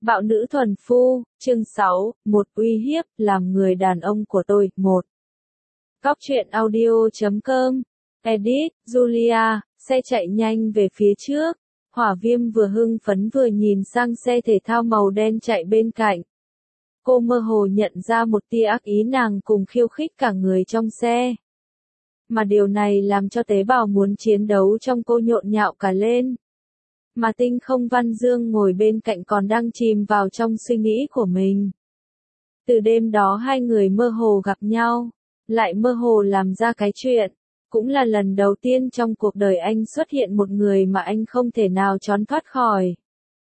Bạo nữ thuần phu, chương 6, một uy hiếp, làm người đàn ông của tôi, 1. Góc truyện audio.com, edit, Julia, xe chạy nhanh về phía trước. Hỏa Viêm vừa hưng phấn vừa nhìn sang xe thể thao màu đen chạy bên cạnh. Cô mơ hồ nhận ra một tia ác ý nàng cùng khiêu khích cả người trong xe. Mà điều này làm cho tế bào muốn chiến đấu trong cô nhộn nhạo cả lên. Mà Tinh Không Văn Dương ngồi bên cạnh còn đang chìm vào trong suy nghĩ của mình. Từ đêm đó hai người mơ hồ gặp nhau, lại mơ hồ làm ra cái chuyện. Cũng là lần đầu tiên trong cuộc đời anh xuất hiện một người mà anh không thể nào trốn thoát khỏi.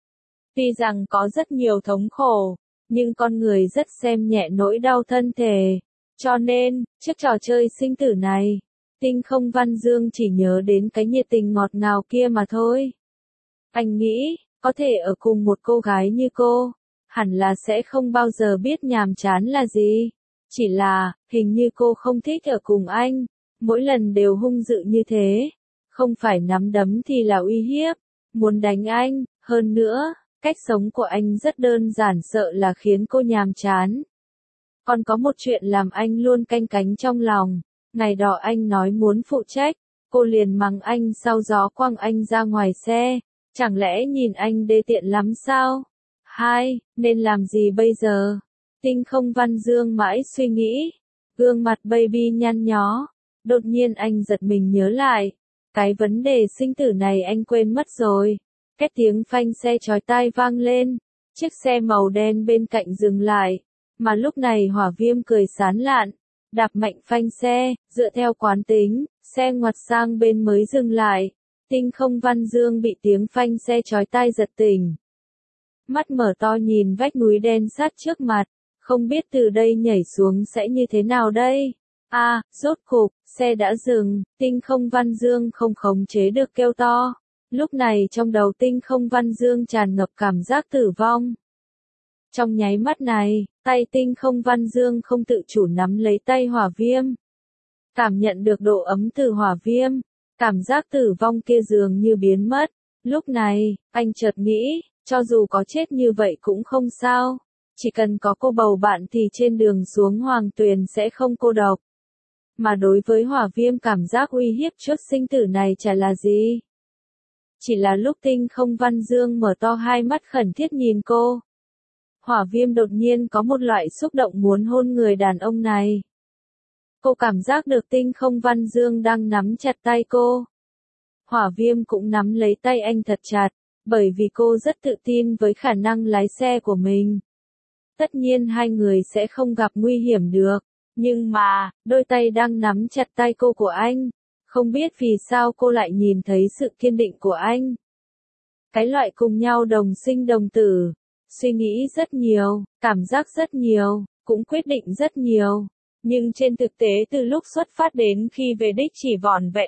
Tuy rằng có rất nhiều thống khổ, nhưng con người rất xem nhẹ nỗi đau thân thể. Cho nên, trước trò chơi sinh tử này, Tinh Không Văn Dương chỉ nhớ đến cái nhiệt tình ngọt ngào kia mà thôi. Anh nghĩ, có thể ở cùng một cô gái như cô, hẳn là sẽ không bao giờ biết nhàm chán là gì. Chỉ là, hình như cô không thích ở cùng anh, mỗi lần đều hung dữ như thế. Không phải nắm đấm thì là uy hiếp, muốn đánh anh, hơn nữa, cách sống của anh rất đơn giản sợ là khiến cô nhàm chán. Còn có một chuyện làm anh luôn canh cánh trong lòng, ngày đó anh nói muốn phụ trách, cô liền mắng anh sau gió quăng anh ra ngoài xe. Chẳng lẽ nhìn anh đê tiện lắm sao? 2. Nên làm gì bây giờ? Tinh Không Văn Dương mãi suy nghĩ. Gương mặt baby nhăn nhó. Đột nhiên anh giật mình nhớ lại. Cái vấn đề sinh tử này anh quên mất rồi. Cái tiếng phanh xe chói tai vang lên. Chiếc xe màu đen bên cạnh dừng lại. Mà lúc này Hỏa Viêm cười sán lạn. Đạp mạnh phanh xe, dựa theo quán tính, xe ngoặt sang bên mới dừng lại. Tinh Không Văn Dương bị tiếng phanh xe chói tai giật tỉnh. Mắt mở to nhìn vách núi đen sát trước mặt, không biết từ đây nhảy xuống sẽ như thế nào đây. Rốt cục, xe đã dừng, Tinh Không Văn Dương không khống chế được kêu to. Lúc này trong đầu Tinh Không Văn Dương tràn ngập cảm giác tử vong. Trong nháy mắt này, tay Tinh Không Văn Dương không tự chủ nắm lấy tay Hỏa Viêm. Cảm nhận được độ ấm từ Hỏa Viêm. Cảm giác tử vong kia dường như biến mất. Lúc này, anh chợt nghĩ, cho dù có chết như vậy cũng không sao. Chỉ cần có cô bầu bạn thì trên đường xuống Hoàng Tuyền sẽ không cô độc. Mà đối với Hỏa Viêm cảm giác uy hiếp trước sinh tử này chả là gì. Chỉ là lúc Tinh Không Văn Dương mở to hai mắt khẩn thiết nhìn cô. Hỏa Viêm đột nhiên có một loại xúc động muốn hôn người đàn ông này. Cô cảm giác được Tinh Không Văn Dương đang nắm chặt tay cô. Hỏa Viêm cũng nắm lấy tay anh thật chặt, bởi vì cô rất tự tin với khả năng lái xe của mình. Tất nhiên hai người sẽ không gặp nguy hiểm được, nhưng mà, đôi tay đang nắm chặt tay cô của anh. Không biết vì sao cô lại nhìn thấy sự kiên định của anh. Cái loại cùng nhau đồng sinh đồng tử, suy nghĩ rất nhiều, cảm giác rất nhiều, cũng quyết định rất nhiều. Nhưng trên thực tế từ lúc xuất phát đến khi về đích chỉ vỏn vẹn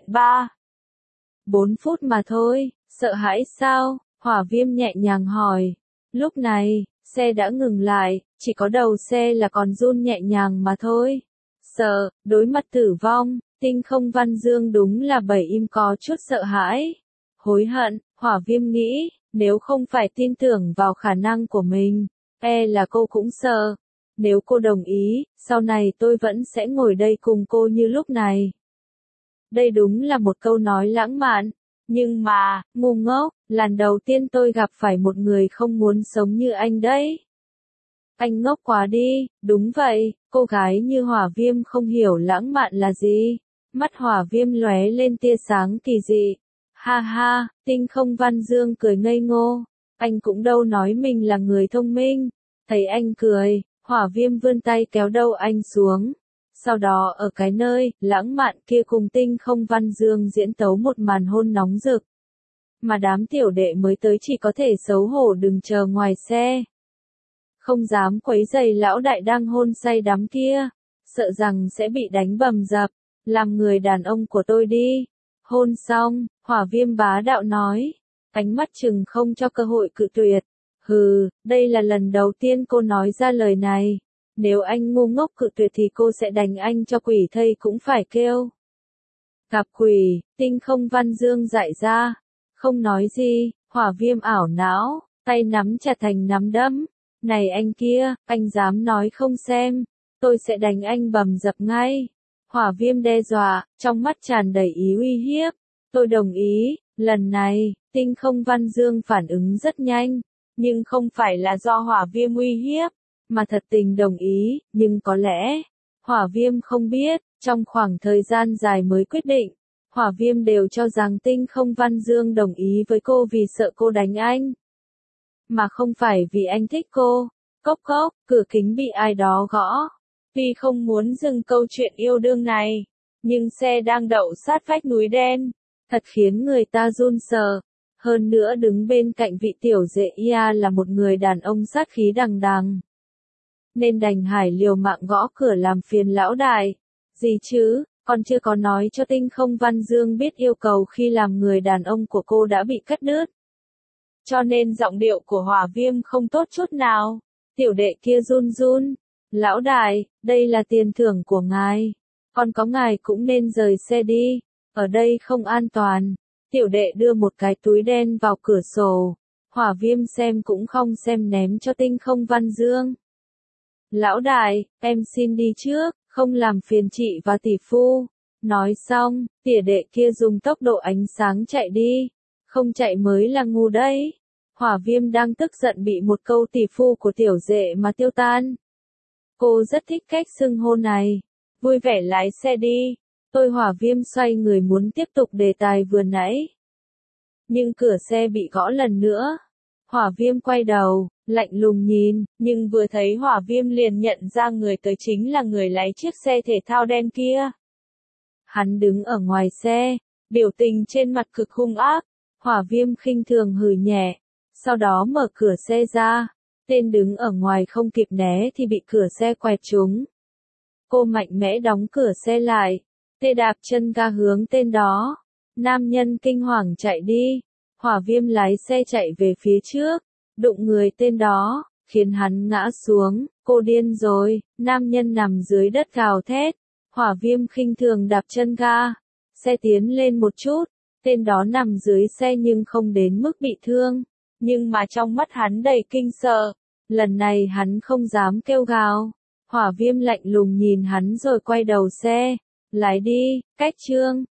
4 phút mà thôi, sợ hãi sao? Hỏa Viêm nhẹ nhàng hỏi. Lúc này, xe đã ngừng lại, chỉ có đầu xe là còn run nhẹ nhàng mà thôi. Sợ, đối mặt tử vong, Tinh Không Văn Dương đúng là bầy im có chút sợ hãi. Hối hận, Hỏa Viêm nghĩ, nếu không phải tin tưởng vào khả năng của mình, là cô cũng sợ. Nếu cô đồng ý, sau này tôi vẫn sẽ ngồi đây cùng cô như lúc này. Đây đúng là một câu nói lãng mạn, nhưng mà, ngu ngốc, lần đầu tiên tôi gặp phải một người không muốn sống như anh đấy. Anh ngốc quá đi, đúng vậy, cô gái như Hỏa Viêm không hiểu lãng mạn là gì. Mắt Hỏa Viêm lóe lên tia sáng kỳ dị. Ha ha, Tinh Không Văn Dương cười ngây ngô. Anh cũng đâu nói mình là người thông minh. Thấy anh cười. Hỏa Viêm vươn tay kéo đầu anh xuống. Sau đó ở cái nơi lãng mạn kia cùng Tinh Không Văn Dương diễn tấu một màn hôn nóng rực. Mà đám tiểu đệ mới tới chỉ có thể xấu hổ đừng chờ ngoài xe. Không dám quấy rầy lão đại đang hôn say đắm kia. Sợ rằng sẽ bị đánh bầm dập. Làm người đàn ông của tôi đi. Hôn xong, Hỏa Viêm bá đạo nói. Ánh mắt chừng không cho cơ hội cự tuyệt. Hừ, đây là lần đầu tiên cô nói ra lời này. Nếu anh ngu ngốc cự tuyệt thì cô sẽ đánh anh cho quỷ thây cũng phải kêu. Gặp quỷ, Tinh Không Văn Dương dại ra. Không nói gì, Hỏa Viêm ảo não. tay nắm chặt thành nắm đấm. Này anh kia, anh dám nói không xem, tôi sẽ đánh anh bầm dập ngay. Hỏa Viêm đe dọa, trong mắt tràn đầy ý uy hiếp. Tôi đồng ý, lần này, Tinh Không Văn Dương phản ứng rất nhanh, nhưng không phải là do Hỏa Viêm uy hiếp, mà thật tình đồng ý, nhưng có lẽ, Hỏa Viêm không biết, trong khoảng thời gian dài mới quyết định, Hỏa Viêm đều cho rằng Tinh Không Văn Dương đồng ý với cô vì sợ cô đánh anh, mà không phải vì anh thích cô. Cốc cốc, cửa kính bị ai đó gõ. Tuy không muốn dừng câu chuyện yêu đương này, nhưng xe đang đậu sát vách núi đen, thật khiến người ta run sợ. Hơn nữa đứng bên cạnh vị tiểu dệ ia là một người đàn ông sát khí đằng đằng. Nên đành hải liều mạng gõ cửa làm phiền lão đại. Gì chứ, còn chưa có nói cho Tinh Không Văn Dương biết yêu cầu khi làm người đàn ông của cô đã bị cắt đứt. Cho nên giọng điệu của Hỏa Viêm không tốt chút nào. Tiểu đệ kia run run. Lão đại, đây là tiền thưởng của ngài. Còn có ngài cũng nên rời xe đi. Ở đây không an toàn. Tiểu đệ đưa một cái túi đen vào cửa sổ. Hỏa Viêm xem cũng không xem ném cho Tinh Không Văn Dương. Lão đại, em xin đi trước, không làm phiền chị và tỷ phu. Nói xong, tiểu đệ kia dùng tốc độ ánh sáng chạy đi. Không chạy mới là ngu đấy. Hỏa Viêm đang tức giận bị một câu tỷ phu của tiểu dệ mà tiêu tan. Cô rất thích cách xưng hô này. Vui vẻ lái xe đi. Hỏa Viêm xoay người muốn tiếp tục đề tài vừa nãy. Nhưng cửa xe bị gõ lần nữa. Hỏa Viêm quay đầu, lạnh lùng nhìn, nhưng vừa thấy Hỏa Viêm liền nhận ra người tới chính là người lái chiếc xe thể thao đen kia. Hắn đứng ở ngoài xe, biểu tình trên mặt cực hung ác. Hỏa Viêm khinh thường hừ nhẹ, sau đó mở cửa xe ra. Tên đứng ở ngoài không kịp né thì bị cửa xe quẹt trúng. Cô mạnh mẽ đóng cửa xe lại, tê đạp chân ga hướng tên đó. Nam nhân kinh hoàng chạy đi. Hỏa Viêm lái xe chạy về phía trước, đụng người tên đó, khiến hắn ngã xuống. Cô điên rồi. Nam nhân nằm dưới đất gào thét. Hỏa Viêm khinh thường đạp chân ga. Xe tiến lên một chút, tên đó nằm dưới xe nhưng không đến mức bị thương. Nhưng mà trong mắt hắn đầy kinh sợ. Lần này hắn không dám kêu gào. Hỏa Viêm lạnh lùng nhìn hắn rồi quay đầu xe. Lái đi, cách chương.